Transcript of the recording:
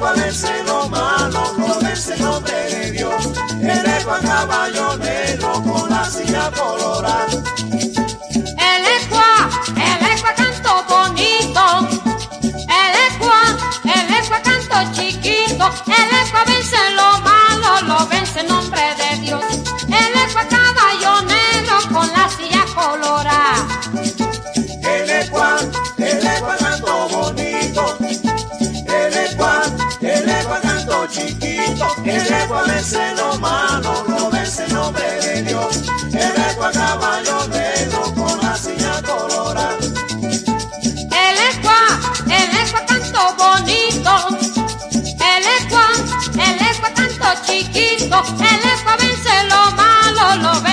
Ecua vence lo malo, lo vence en nombre de Dios. El Ecua caballo negro con la silla colorada. El Ecua canto bonito. El Ecua canto chiquito. El Ecua vence lo malo, lo vence en nombre de Dios. El Ecua caballo negro con la silla colorada. El Ecua canto bonito. El Ecua canto chiquito. El Ecua vence lo malo, lo vence en nombre de Dios. El Ecua caballo negro con la silla colorada. El Ecua canto bonito. El Ecua canto chiquito. El Ecua vence lo malo, lo vence